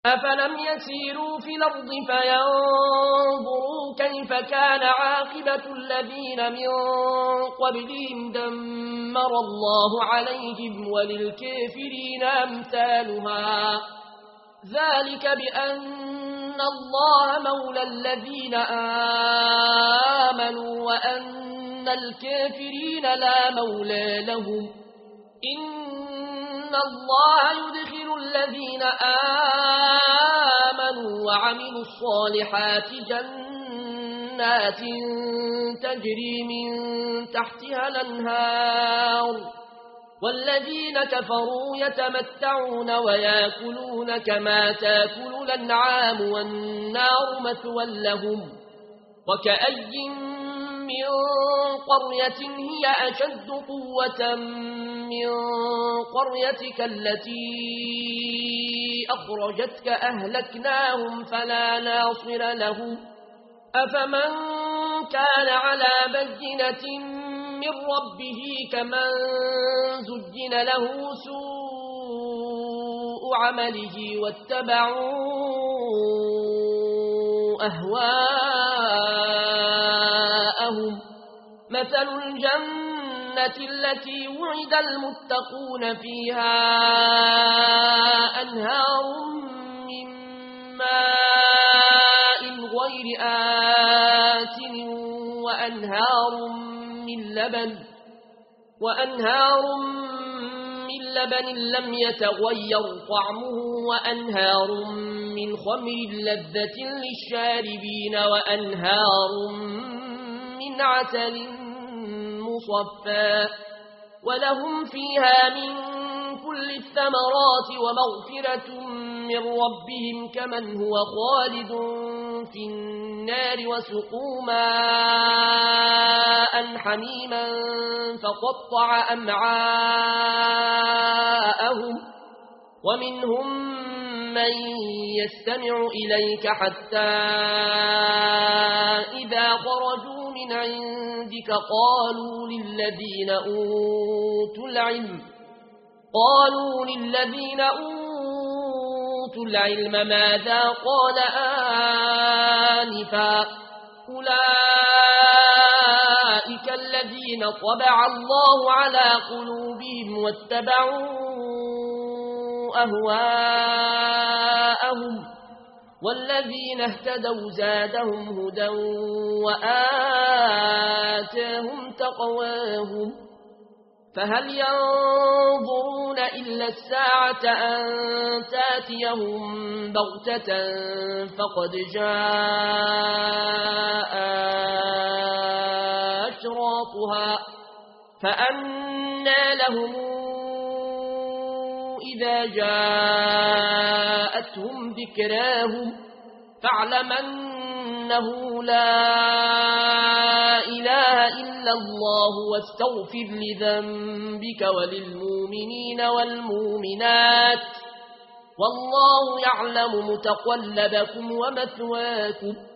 أفلم يسيروا في الأرض فينظروا كيف كان عاقبة الذين من قبلهم دمر الله عليهم وللكافرين أمثالها ذلك بأن الله مولى الذين آمنوا وأن الكافرين لا مولى لهم إن الله يدخل الذين آمنوا وعملوا الصالحات جنات تجري من تحتها الأنهار والذين كفروا يتمتعون ويأكلون كما تأكل الأنعام والنار مثوى لهم وكأي من قرية هي أشد قوة من قريتك التي أخرجتك أهلكناهم فلا ناصر لهم أفمن كان على بينة من ربه كمن زجن له سوء عمله واتبعوا أهواءهم مثل الجنة التي وعد المتقون فيها أنهار من ماء غير آسن وأنهار من لبن لم يتغير طعمه وأنهار من خمر لذة للشاربين وأنهار من عسل مصفى ولهم فيها من كل الثمرات ومغفرة من ربهم كمن هو خالد في النار وسقوا ماء حميما فقطع أمعاءهم ومنهم من يستمع إليك حتى إذا خرجوا من عندك قالوا للذين أوتوا العلم ماذا قال آنفا أولئك الذين طبع الله على قلوبهم واتبعوا أهواءهم والذين اهتدوا زادهم هدى وآتاهم تقواهم فهل ينظرون إلا الساعة أن تاتيهم بغتة فقد جاء أشراطها فأنى لهم إذا جاءتهم ذكراهم فاعلم أنه لا إله إلا الله واستغفر لذنبك وللمؤمنين والمؤمنات والله يعلم متقلبكم ومثواكم